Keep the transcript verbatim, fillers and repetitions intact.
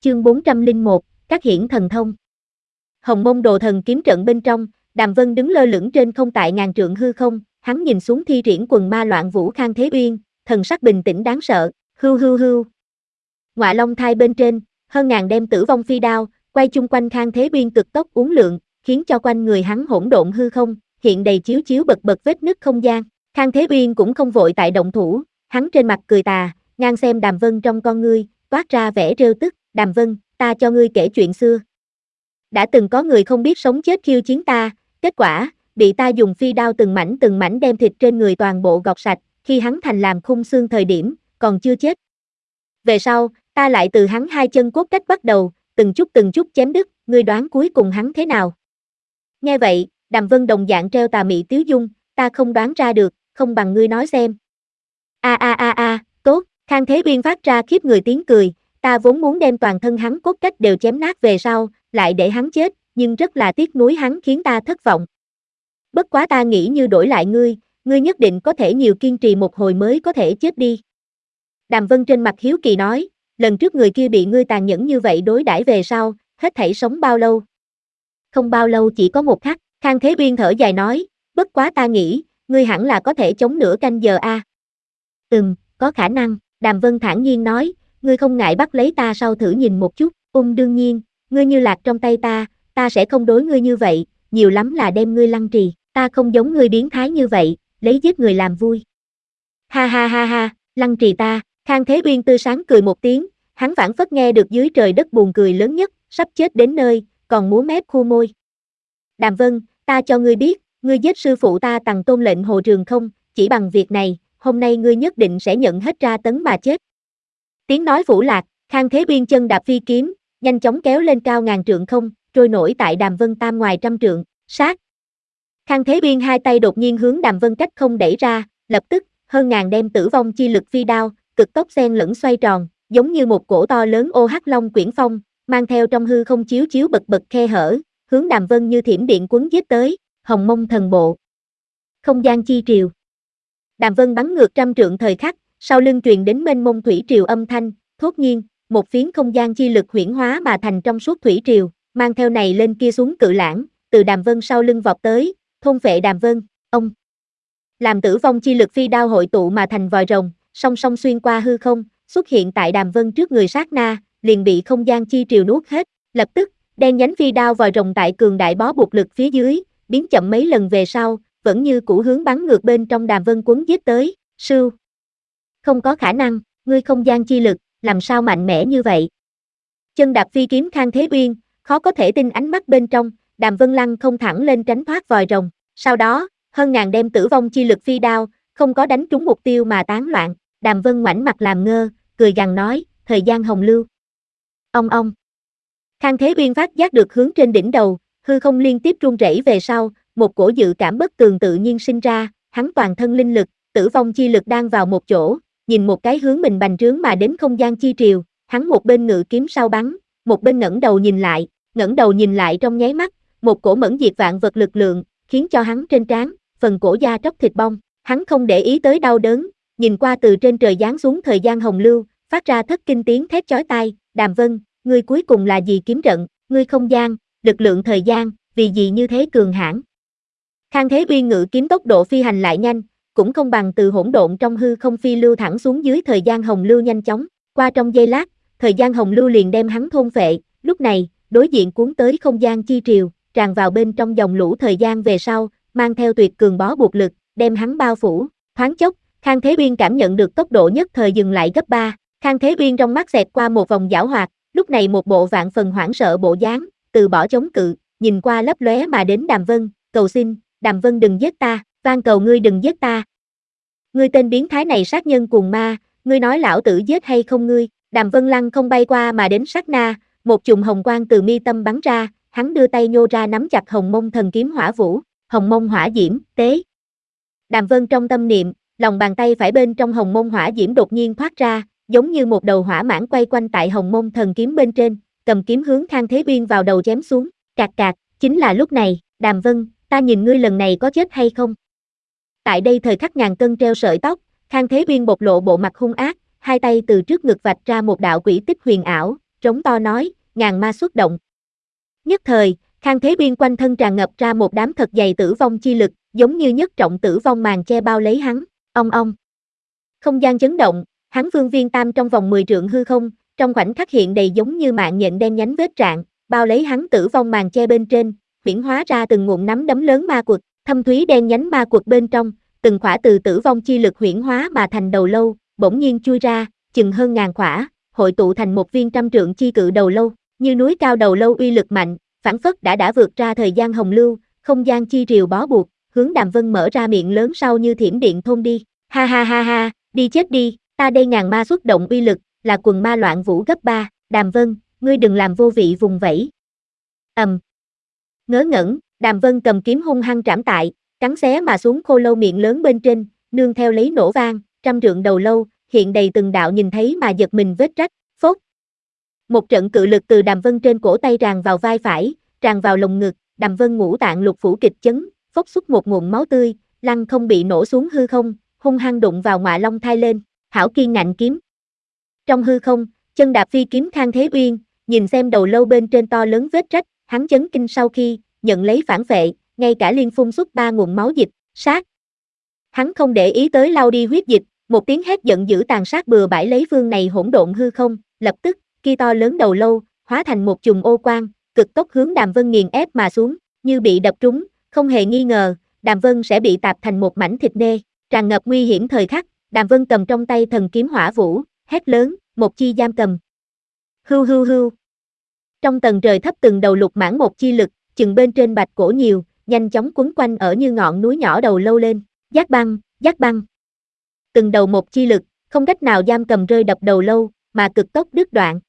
Chương bốn trăm lẻ một, các hiển thần thông. Hồng Mông Đồ Thần kiếm trận bên trong, Đàm Vân đứng lơ lửng trên không tại ngàn trượng hư không, hắn nhìn xuống thi triển quần ma loạn vũ Khang Thế Uyên, thần sắc bình tĩnh đáng sợ, hưu hưu hưu. Ngọa Long thai bên trên, hơn ngàn đem tử vong phi đao, quay chung quanh Khang Thế Uyên cực tốc uốn lượn, khiến cho quanh người hắn hỗn độn hư không, hiện đầy chiếu chiếu bật bật vết nứt không gian. Khang Thế Uyên cũng không vội tại động thủ, hắn trên mặt cười tà, ngang xem Đàm Vân trong con ngươi, toát ra vẻ trêu tức, Đàm Vân, ta cho ngươi kể chuyện xưa. Đã từng có người không biết sống chết khiêu chiến ta, kết quả, bị ta dùng phi đao từng mảnh từng mảnh đem thịt trên người toàn bộ gọt sạch, khi hắn thành làm khung xương thời điểm, còn chưa chết. Về sau, ta lại từ hắn hai chân cốt cách bắt đầu, từng chút từng chút chém đứt, ngươi đoán cuối cùng hắn thế nào? Nghe vậy, Đàm Vân đồng dạng treo tà mị tiếu dung, ta không đoán ra được, không bằng ngươi nói xem. A a a a, tốt, Khang Thế Uyên phát ra khiếp người tiếng cười, ta vốn muốn đem toàn thân hắn cốt cách đều chém nát về sau, lại để hắn chết, nhưng rất là tiếc nuối hắn khiến ta thất vọng. Bất quá ta nghĩ như đổi lại ngươi, ngươi nhất định có thể nhiều kiên trì một hồi mới có thể chết đi. Đàm Vân trên mặt hiếu kỳ nói, lần trước người kia bị ngươi tàn nhẫn như vậy đối đãi về sau, hết thảy sống bao lâu? Không bao lâu chỉ có một khắc, Khang Thế Uyên thở dài nói, bất quá ta nghĩ, ngươi hẳn là có thể chống nửa canh giờ a. À? Ừm, có khả năng, Đàm Vân thản nhiên nói, ngươi không ngại bắt lấy ta sau thử nhìn một chút, ung đương nhiên, ngươi như lạc trong tay ta, ta sẽ không đối ngươi như vậy, nhiều lắm là đem ngươi lăng trì, ta không giống ngươi biến thái như vậy, lấy giết người làm vui. Ha ha ha ha, lăng trì ta, Khang Thế Uyên tươi sáng cười một tiếng, hắn phảng phất nghe được dưới trời đất buồn cười lớn nhất, sắp chết đến nơi, còn múa mép khu môi. Đàm Vân, ta cho ngươi biết, ngươi giết sư phụ ta Tằng Tôn lệnh Hồ Trường không, chỉ bằng việc này, hôm nay ngươi nhất định sẽ nhận hết tra tấn mà chết. Tiếng nói vũ lạc, Khang Thế Uyên chân đạp phi kiếm, nhanh chóng kéo lên cao ngàn trượng không, trôi nổi tại Đàm Vân tam ngoài trăm trượng, sát. Khang Thế Uyên hai tay đột nhiên hướng Đàm Vân cách không đẩy ra, lập tức, hơn ngàn đem tử vong chi lực phi đao, cực tốc xen lẫn xoay tròn, giống như một cổ to lớn ô hắc long quyển phong, mang theo trong hư không chiếu chiếu bật bật khe hở, hướng Đàm Vân như thiểm điện cuốn giết tới, Hồng Mông thần bộ. Không gian chi triều. Đàm Vân bắn ngược trăm trượng thời khắc, sau lưng truyền đến mênh mông thủy triều âm thanh, thốt nhiên, một phiến không gian chi lực huyễn hóa mà thành trong suốt thủy triều, mang theo này lên kia xuống cự lãng, từ Đàm Vân sau lưng vọt tới, thôn phệ Đàm Vân, ông. Làm tử vong chi lực phi đao hội tụ mà thành vòi rồng, song song xuyên qua hư không, xuất hiện tại Đàm Vân trước người sát na, liền bị không gian chi triều nuốt hết, lập tức, đen nhánh phi đao vòi rồng tại cường đại bó buộc lực phía dưới, biến chậm mấy lần về sau, vẫn như cũ hướng bắn ngược bên trong Đàm Vân cuốn giết tới, sưu. Không có khả năng, ngươi không gian chi lực, làm sao mạnh mẽ như vậy? Chân đạp phi kiếm Khang Thế Uyên, khó có thể tin ánh mắt bên trong, Đàm Vân lăng không thẳng lên tránh thoát vòi rồng, sau đó, hơn ngàn đem tử vong chi lực phi đao, không có đánh trúng mục tiêu mà tán loạn, Đàm Vân ngoảnh mặt làm ngơ, cười gằn nói, thời gian hồng lưu. Ông ông. Khang Thế Uyên phát giác được hướng trên đỉnh đầu, hư không liên tiếp rung rẩy về sau, một cổ dự cảm bất tường tự nhiên sinh ra, hắn toàn thân linh lực, tử vong chi lực đang vào một chỗ, nhìn một cái hướng mình bành trướng mà đến không gian chi triều, hắn một bên ngự kiếm sau bắn, một bên ngẩng đầu nhìn lại, ngẩng đầu nhìn lại trong nháy mắt, một cổ mẫn diệt vạn vật lực lượng, khiến cho hắn trên trán, phần cổ da tróc thịt bong, hắn không để ý tới đau đớn, nhìn qua từ trên trời giáng xuống thời gian hồng lưu, phát ra thất kinh tiếng thét chói tai, Đàm Vân, ngươi cuối cùng là gì kiếm trận, ngươi không gian, lực lượng thời gian, vì gì như thế cường hãn? Khang Thế Uyên ngự kiếm tốc độ phi hành lại nhanh, cũng không bằng từ hỗn độn trong hư không phi lưu thẳng xuống dưới thời gian hồng lưu nhanh chóng, qua trong giây lát, thời gian hồng lưu liền đem hắn thôn phệ, lúc này, đối diện cuốn tới không gian chi triều, tràn vào bên trong dòng lũ thời gian về sau, mang theo tuyệt cường bó buộc lực, đem hắn bao phủ, thoáng chốc, Khang Thế Uyên cảm nhận được tốc độ nhất thời dừng lại gấp ba, Khang Thế Uyên trong mắt xẹt qua một vòng giảo hoạt, lúc này một bộ vạn phần hoảng sợ bộ dáng, từ bỏ chống cự, nhìn qua lấp lóe mà đến Đàm Vân, cầu xin, Đàm Vân đừng giết ta, van cầu ngươi đừng giết ta. Ngươi tên biến thái này sát nhân cuồng ma, ngươi nói lão tử giết hay không ngươi? Đàm Vân lăng không bay qua mà đến sát na, một chùm hồng quang từ mi tâm bắn ra, hắn đưa tay nhô ra nắm chặt Hồng Mông thần kiếm hỏa vũ, Hồng Mông hỏa diễm, tế. Đàm Vân trong tâm niệm, lòng bàn tay phải bên trong Hồng Mông hỏa diễm đột nhiên thoát ra, giống như một đầu hỏa mãng quay quanh tại Hồng Mông thần kiếm bên trên, cầm kiếm hướng Khang Thế Uyên vào đầu chém xuống, cạc cạc, chính là lúc này, Đàm Vân, ta nhìn ngươi lần này có chết hay không? Tại đây thời khắc ngàn cân treo sợi tóc, Khang Thế Uyên bộc lộ bộ mặt hung ác, hai tay từ trước ngực vạch ra một đạo quỷ tích huyền ảo, trống to nói, ngàn ma xuất động. Nhất thời, Khang Thế Uyên quanh thân tràn ngập ra một đám thật dày tử vong chi lực, giống như nhất trọng tử vong màn che bao lấy hắn, ong ong. Không gian chấn động, hắn vương viên tam trong vòng mười trượng hư không, trong khoảnh khắc hiện đầy giống như mạng nhện đen nhánh vết rạn, bao lấy hắn tử vong màn che bên trên, huyễn hóa ra từng ngụm nắm đấm lớn ma quật, thâm thúy đen nhánh ma quật bên trong, từng khỏa từ tử vong chi lực huyễn hóa mà thành đầu lâu, bỗng nhiên chui ra, chừng hơn ngàn khỏa, hội tụ thành một viên trăm trượng chi cự đầu lâu, như núi cao đầu lâu uy lực mạnh, phảng phất đã đã vượt ra thời gian hồng lưu, không gian chi rìu bó buộc, hướng Đàm Vân mở ra miệng lớn sau như thiểm điện thôn đi. Ha ha ha ha, đi chết đi, ta đây ngàn ma xuất động uy lực, là quần ma loạn vũ gấp ba, Đàm Vân, ngươi đừng làm vô vị vùng vẫy. Ầm. Um. Ngớ ngẩn, Đàm Vân cầm kiếm hung hăng trảm tại, cắn xé mà xuống khô lâu miệng lớn bên trên, nương theo lấy nổ vang, trăm trượng đầu lâu, hiện đầy từng đạo nhìn thấy mà giật mình vết rách, phốt. Một trận cự lực từ Đàm Vân trên cổ tay tràn vào vai phải, tràn vào lồng ngực, Đàm Vân ngũ tạng lục phủ kịch chấn, phốc xuất một nguồn máu tươi, lăng không bị nổ xuống hư không, hung hăng đụng vào ngọa long thai lên, hảo kiên ngạnh kiếm. Trong hư không, chân đạp phi kiếm Khang Thế Uyên, nhìn xem đầu lâu bên trên to lớn vết rách, hắn chấn kinh sau khi nhận lấy phản vệ, ngay cả liên phun xuất ba nguồn máu dịch, sát. Hắn không để ý tới lau đi huyết dịch, một tiếng hét giận dữ tàn sát bừa bãi lấy phương này hỗn độn hư không, lập tức, kia to lớn đầu lâu, hóa thành một chùm ô quang, cực tốc hướng Đàm Vân nghiền ép mà xuống, như bị đập trúng, không hề nghi ngờ, Đàm Vân sẽ bị tạp thành một mảnh thịt nê, tràn ngập nguy hiểm thời khắc, Đàm Vân cầm trong tay thần kiếm hỏa vũ, hét lớn, một chi giam cầm. Hưu hưu hưu. Trong tầng trời thấp từng đầu lục mãn một chi lực, chừng bên trên bạch cổ nhiều, nhanh chóng quấn quanh ở như ngọn núi nhỏ đầu lâu lên, giác băng, giác băng. Từng đầu một chi lực, không cách nào giam cầm rơi đập đầu lâu, mà cực tốc đứt đoạn,